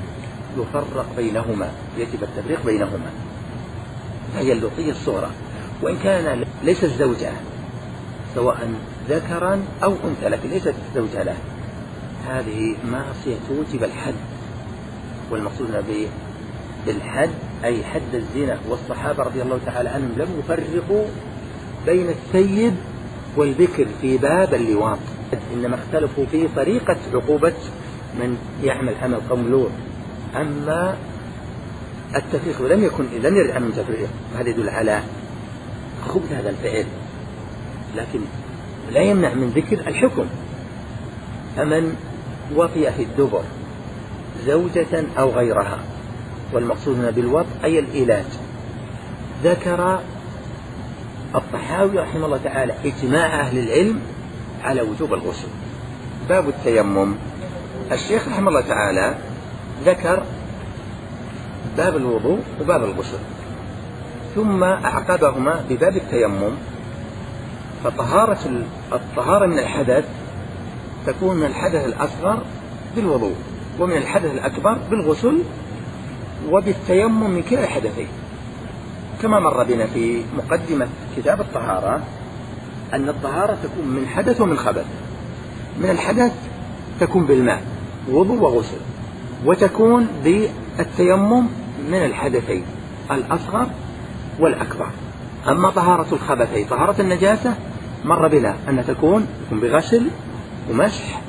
يفرق بينهما، يجب التفريق بينهما. هي اللوطية الصغرى، وإن كان ليس الزوجة سواء ذكرا أو أنثى لكن ليست الزوجة له، هذه معصية توجب الحد. والمقصود بالحد أي حد الزنا. والصحابة رضي الله تعالى عنهم لم يفرقوا بين الثيب والبكر في باب اللواط، إنما اختلفوا في طريقة عقوبة من يعمل عمل قوم لوط. أما التفريق لم يكن لم يرد عنهم تفريق، هذا يدل على خبث هذا الفعل، لكن لا يمنع من ذكر الحكم. فمن وطئ في الدبر زوجة أو غيرها، والمقصود بالوطء أي الإيلاج، ذكر الطحاوي رحمه الله تعالى إجماع أهل العلم على وجوب الغسل. باب التيمم، الشيخ رحمه الله تعالى ذكر باب الوضوء وباب الغسل، ثم أعقبهما بباب التيمم. فطهارة الطهارة من الحدث تكون من الحدث الأصغر بالوضوء، ومن الحدث الأكبر بالغسل، وبالتيمم من كلا الحدثين، كما مر بنا في مقدمة كتاب الطهارة أن الطهارة تكون من حدث ومن خبث. من الحدث تكون بالماء وضوء وغسل، وتكون بالتيمم من الحدثين الأصغر والأكبر. أما طهارة الخبث طهارة النجاسة مر بنا أن تكون بغسل ومسح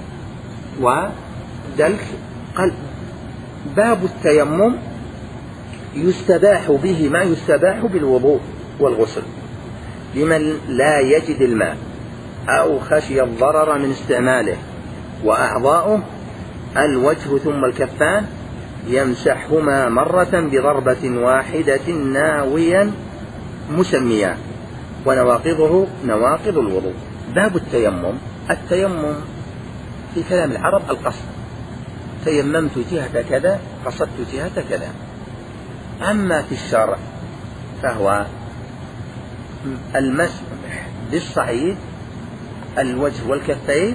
ودلك. قال باب التيمم يستباح به ما يستباح بالوضوء والغسل لمن لا يجد الماء أو خشي الضرر من استعماله. وأعضاؤه الوجه ثم الكفان، يمسحهما مرة بضربة واحدة ناويا مسميا، ونواقضه نواقض الوضوء. باب التيمم، التيمم في كلام العرب القصد، تيممت جهة كذا، قصدت جهة كذا. أما في الشرع فهو المسح بالصعيد الوجه والكفين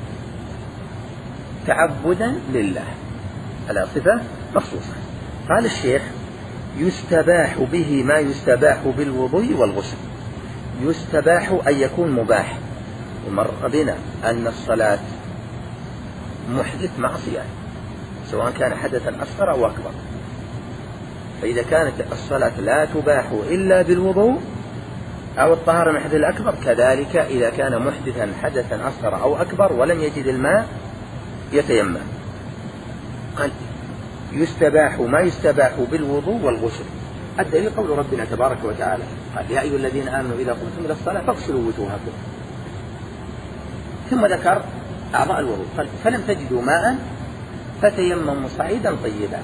تعبدا لله على صفة مخصوصة. قال الشيخ يستباح به ما يستباح بالوضوء والغسل. يستباح أن يكون مباح، ومر بنا أن الصلاة محدث معصية سواء كان حدثا أصغر أو أكبر. فإذا كانت الصلاة لا تباح إلا بالوضوء أو الطهارة من الحدث الأكبر، كذلك إذا كان محدثا حدثا أصغر أو أكبر ولم يجد الماء يتيمم. قال يستباح ما يستباح بالوضوء والغسل. الدليل قول ربنا تبارك وتعالى قال يا أيها الذين آمنوا إذا قمتم إلى الصلاة فاغسلوا وجوهكم، ثم ذكر أعضاء الوضوء قال فلم تجدوا ماء فتيمموا صعيدا طيبا.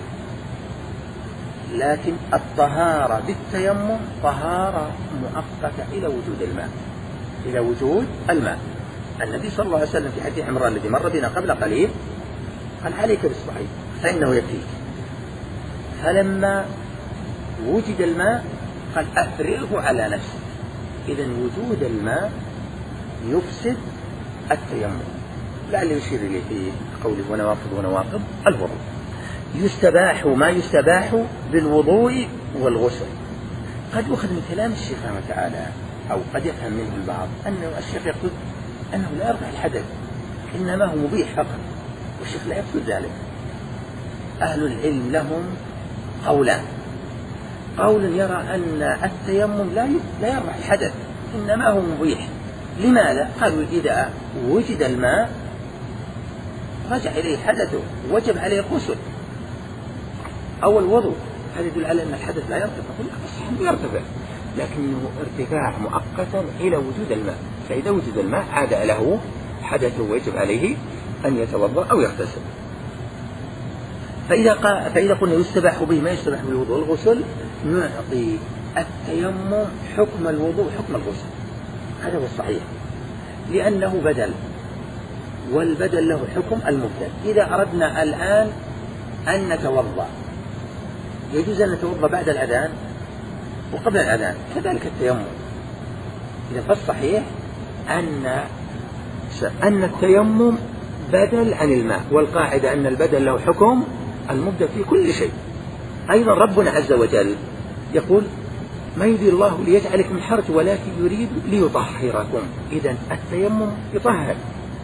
لكن الطهارة بالتيمم طهارة مؤقتة إلى وجود الماء، إلى وجود الماء. النبي صلى الله عليه وسلم في حديث عمران الذي مر بنا قبل قليل قال عليك بالصعيد فإنه يكفيك. فلما وجد الماء قال أفرغه على نفسك. إذن وجود الماء يفسد التيمم. لعل يشير إليه في قوله ونواقض ونواقض الوضوء. يستباح ما يستباح بالوضوء والغسل. قد يؤخذ من كلام الشيخ رحمه تعالى أو قد يفهم منه البعض أنه الشيخ يقول أنه لا يرفع الحدث إنما هو مبيح فقط، والشيخ لا يقصد ذلك. أهل العلم لهم قولان: قول يرى أن التيمم لا لا يرفع الحدث إنما هو مبيح. لماذا؟ قالوا إذا وجد الماء رجع إليه حدثه وجب عليه الغسل أو الوضوء. هذا يدل على أن الحدث لا يرتفع. صحيح يرتفع لكنه ارتفاع مؤقتا إلى وجود الماء، فإذا وجد الماء عاد له حدثه ويجب عليه أن يتوضأ أو يغتسل. فإذا, قا... فإذا قلنا يستباح به ما يستباح بالوضوء والغسل نعطي التيمم حكم الوضوء حكم الغسل. هذا هو الصحيح، لأنه بدل، والبدل له حكم المبدل. إذا أردنا الآن أن نتوضأ يجوز أن نتوضأ بعد الأذان وقبل الأذان، كذلك التيمم. إذا فالصحيح أن أن التيمم بدل عن الماء، والقاعدة أن البدل له حكم المبدأ في كل شيء. أيضا ربنا عز وجل يقول ما يريد الله ليجعلكم حرج ولكن يريد ليطهركم. إذن التيمم يطهر،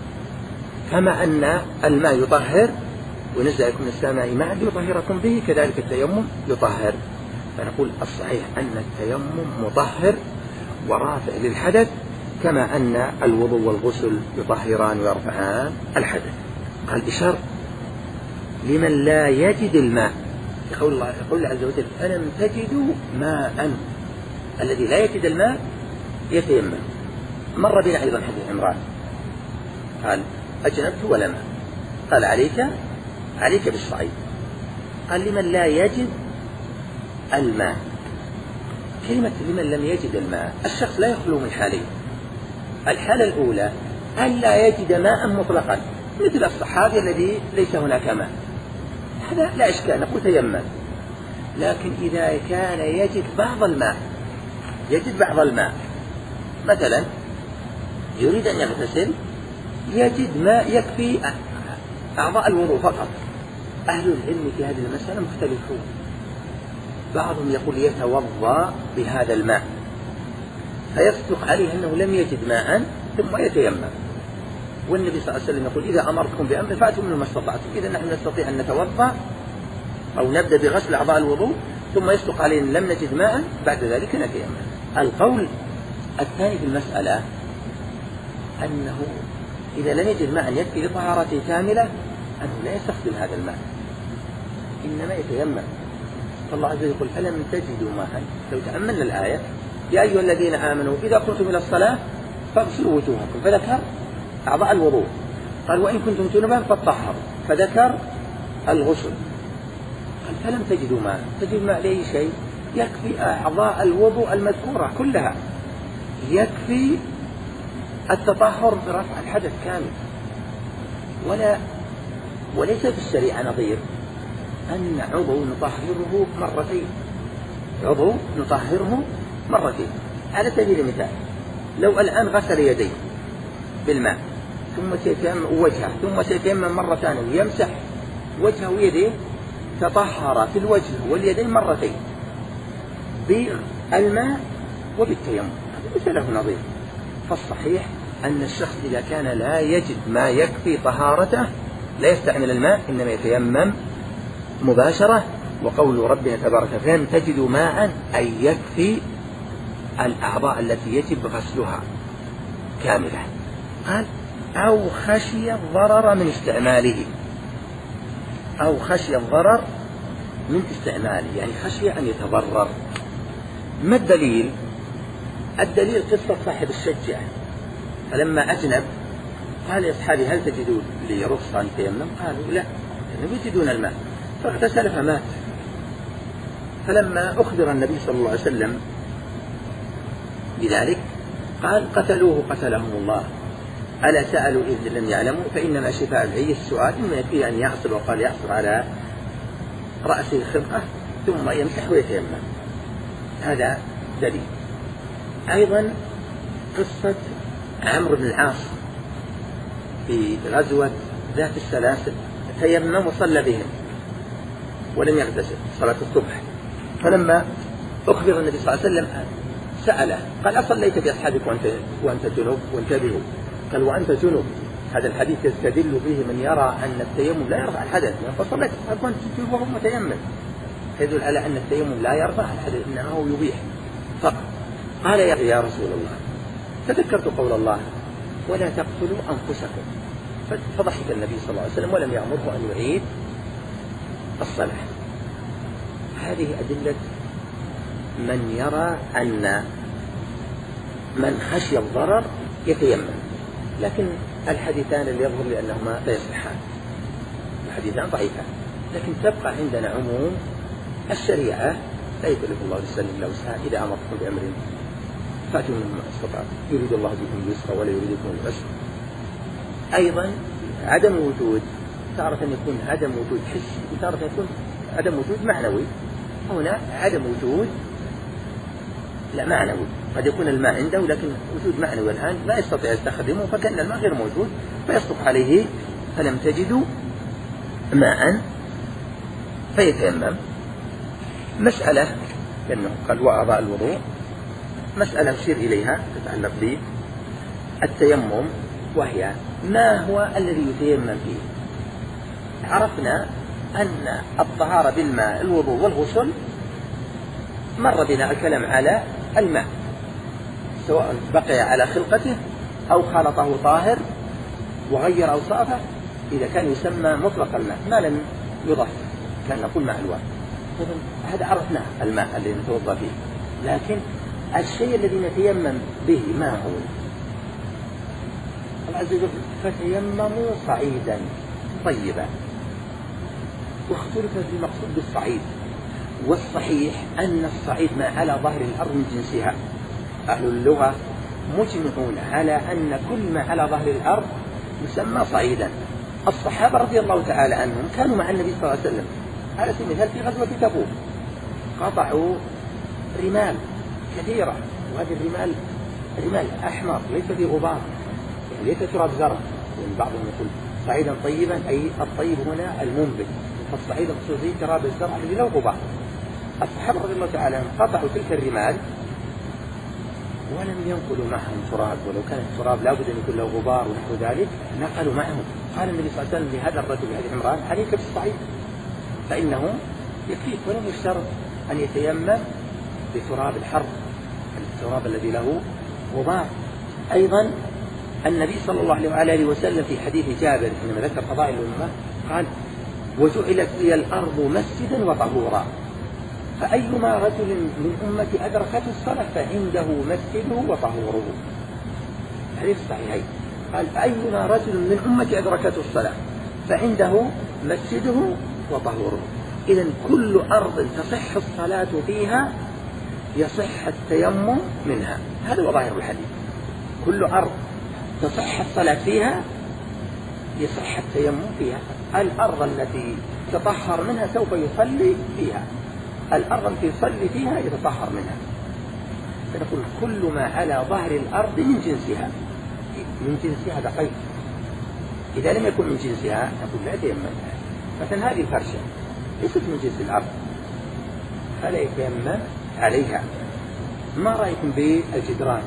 كما أن الماء يطهر ونزلكم من السماء ماء ليطهركم به، كذلك التيمم يطهر. فنقول الصحيح أن التيمم مطهر ورافع للحدث، كما أن الوضوء والغسل يطهران ويرفعان الحدث. قال بشرط لمن لا يجد الماء، يقول الله, يقول الله عز وجل فلم تجدوا ماء، الذي لا يجد الماء يتيمم. مر بنا أيضا حديث عمران قال أجنبت ولا ماء، قال عليك عليك بالصعيد. قال لمن لا يجد الماء، كلمة لمن لم يجد الماء، الشخص لا يخلو من حالين. الحالة الأولى أن لا يجد ماء مطلقا، مثل الصحابي الذي ليس هناك ماء، هذا لا إشكال نقول تيمم. لكن إذا كان يجد بعض الماء، يجد بعض الماء مثلا يريد أن يغتسل، يجد ماء يكفي أعضاء الوضوء فقط. أهل العلم في هذه المسألة مختلفون، بعضهم يقول يتوضأ بهذا الماء فيصدق عليه أنه لم يجد ماء ثم يتيمم، والنبي صلى الله عليه وسلم يقول إذا أمرتكم بأمر فأتوا منه ما استطعتم. إذا نحن نستطيع أن نتوضأ أو نبدأ بغسل أعضاء الوضوء ثم يصدق علينا لم نجد ماء، بعد ذلك نتيمم. القول الثاني في المسألة أنه إذا لم يجد ماء يكفي لطهارته كاملة أنه لا يستخدم هذا الماء، إنما يتيمم. فالله عز وجل يقول فلم تجدوا ماء. لو تأملنا الآية يا أيها الذين آمنوا إذا قمتم إلى الصلاة فاغسلوا وجوهكم، فذكر أعضاء الوضوء. قال وإن كنتم جنبا فاطهروا، فذكر الغسل. قال فلم تجدوا ماء، تجد ماء لأي شيء؟ يكفي أعضاء الوضوء المذكورة كلها، يكفي التطهر برفع الحدث كامل. ولا وليس في الشريعة نظير أن عضو نطهره مرتين، عضو نطهره مرتين. على سبيل المثال لو الآن غسل يديه بالماء ثم سيتيمم وجهه ثم سيتيمم مرة ثانية يمسح وجهه ويديه، تطهر في الوجه واليدين مرتين بالماء وبالتيمم، هذا ليس له نظير. فالصحيح أن الشخص إذا كان لا يجد ما يكفي طهارته لا يستعمل الماء، إنما يتيمم مباشرة. وقول ربنا تبارك فلم تجدوا ماء أي يكفي الأعضاء التي يجب غسلها كاملة. قال أو خشي الضرر من استعماله، أو خشي الضرر من استعماله، يعني خشي أن يتضرر. ما الدليل؟ الدليل قصة صاحب الشجع فلما أجنب قال لأصحابه هل تجدون لي رخصة أن يتيمم؟ قالوا لا، لأنهم يجدون الماء، فاغتسل فمات. فلما أخبر النبي صلى الله عليه وسلم بذلك قال قتلوه قتلهم الله، ألا سألوا إذ لم يعلموا فإنما شفاء العي السؤال، إما يكفي أن يعصر، وقال يعصر على رأسه خرقة ثم يمسح ويتيمم. هذا دليل. أيضا قصة عمرو بن العاص في غزوة ذات السلاسل، تيمم وصلى بهم ولم يغتسل صلاة الصبح. فلما أخبر النبي صلى الله عليه وسلم سأله قال أصليت بأصحابك وأنت, وأنت جنوب؟ وانتبهوا قال وأنت جنوب. هذا الحديث يستدل به من يرى أن التيمم لا يرفع الحدث، فصليت بأصحابك وأنت جنوب وهو متيمم، يدل على أن التيمم لا يرفع الحدث إنما هو يبيح فقط. قال يا رسول الله تذكرت قول الله ولا تقتلوا أنفسكم، فضحك النبي صلى الله عليه وسلم ولم يأمره أن يعيد الصلاة. هذه أدلة من يرى أن من خشي الضرر يتيمم، لكن الحديثان اللي يظهر لأنهما لا يصلحان، الحديثان ضعيفان، لكن تبقى عندنا عموم الشريعة لا يكلف الله نفسا إلا وسعها، إذا أمرتكم بأمر فأتوا منه ما استطعتم يريد الله بكم اليسر ولا يريد بكم العسر. أيضا عدم وجود تارة يكون عدم وجود حسي وتارة يكون عدم وجود معنوي. هنا عدم وجود لا معنوي، قد يكون الماء عنده لكن وجود معنوي الآن لا يستطيع يستخدمه، فكأن الماء غير موجود فيصدق عليه فلم تجدوا ماء فيتيمم. مسألة لأنه قد وأضاء الوضوء، مسألة أشير إليها تتعلق بالتيمم، وهي ما هو الذي يتيمم فيه؟ عرفنا أن الطهارة بالماء الوضوء والغسل، مر بنا الكلام على الماء سواء بقي على خلقته أو خالطه طاهر وغير أوصافه، إذا كان يسمى مطلق الماء ما لم يضف كان نقول ماء الوان. هذا عرفناه الماء الذي نتوضأ فيه، لكن الشيء الذي نتيمم به ما هو؟ الله عز وجل فتيمموا صعيدا طيبا، واختلف في المقصود بالصعيد، والصحيح أن الصعيد ما على ظهر الأرض من جنسها. أهل اللغة مجمعون على أن كل ما على ظهر الأرض يسمى صعيدا. الصحابة رضي الله تعالى عنهم كانوا مع النبي صلى الله عليه وسلم، على سبيل المثال في غزوة تبوك قطعوا رمال كثيرة، وهذه الرمال رمال أحمر ليس فيه غبار، يعني ليس تراب زرع، يعني بعضهم يقول صعيدا طيبا أي الطيب هنا المنبت، فالصعيد الخصوصي تراب الزرع الذي له غبار. الصحابة رضي الله تعالى عنهم قطعوا تلك الرمال ولم ينقلوا معهم تراب، ولو كان التراب لابد أن يكون له غبار ونحو ذلك نقلوا معهم. قال النبي صلى الله عليه وسلم لهذا الرجل لهذه عمران عليك بالصعيد فإنه يكفيك، ولم يشترط أن يتيمم بتراب الحرب التراب الذي له غبار. أيضا النبي صلى الله عليه وسلم في حديث جابر حينما ذكر فضائل الأمة قال وجعلت لي الأرض مسجدا وطهورا، فأيما رجل من أمتي أدركته الصلاة فعنده مسجده وطهوره. حديث صحيحين قال فأيما رجل من أمتي أدركته الصلاة فعنده مسجده وطهوره. إذن كل أرض تصح الصلاة فيها يصح التيمم منها، هذا هو ظاهر الحديث. كل أرض تصح الصلاة فيها يصح التيمم فيها. الأرض التي تطهر منها سوف يصلي فيها، الأرض التي يصلي فيها يتطهر منها. فنقول كل ما على ظهر الأرض من جنسها، من جنسها دقيق. إذا لم يكن من جنسها نقول لا تيمم. مثلا هذه الفرشة ليست من جنس الأرض فلا يتيمم عليها. ما رأيكم بالجدران؟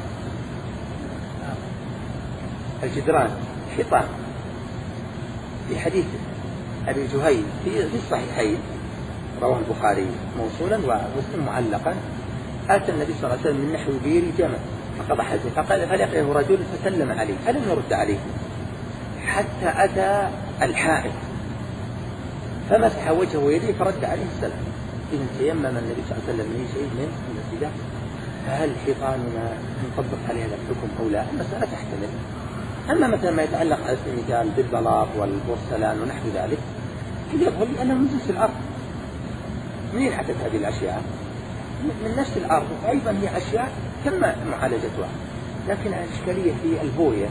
الجدران حيطان، في حديث أبي جهيل في الصحيحين رواه البخاري موصولا ومسلم معلقا، أتى النبي صلى الله عليه وسلم من نحو بير جمل فقضى حاجته، فقال فلقيه رجل فسلم عليه فلم يرد عليه حتى أتى الحائط فمسح وجهه ويديه فرد عليه السلام. إذن تيمم النبي صلى الله عليه وسلم من شيء من المسجد، فهل حيطاننا نطبق عليها الحكم أو لا؟ المسألة تحتمل. أما مثلا ما يتعلق على سبيل المثال بالبلاط والبورسلان ونحو ذلك يظهر لي أنه من جنس الأرض. منين حدث هذه الأشياء؟ من نفس الأرض، وأيضا هي أشياء تم معالجتها. لكن الإشكالية في البوية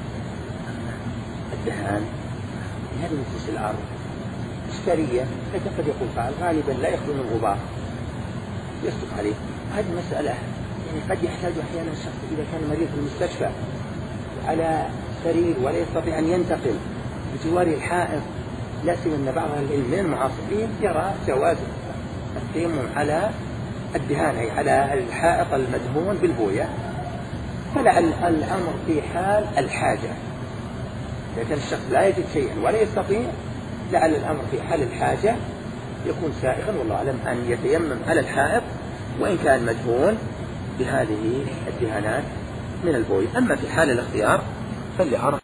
الدهان هذا من جنس الأرض، إشكالية لكن قد يقول فعل غالبا لا يخلو من الغبار يصدق عليه. هذه مسألة يعني قد يحتاج أحيانا الشخص إذا كان مريض في المستشفى على سرير ولا يستطيع أن ينتقل بجوار الحائط، لا سيما أن بعض العلم من المعاصرين يرى جواز التيمم على الدهان أي على الحائط المدهون بالبوية. فلعل الأمر في حال الحاجة، إذا كان الشخص لا يجد شيئا ولا يستطيع لعل الأمر في حال الحاجة يكون سائغا والله أعلم أن يتيمم على الحائط وإن كان مدهون بهذه الدهانات من البوية. أما في حال الاختيار فاللي عرف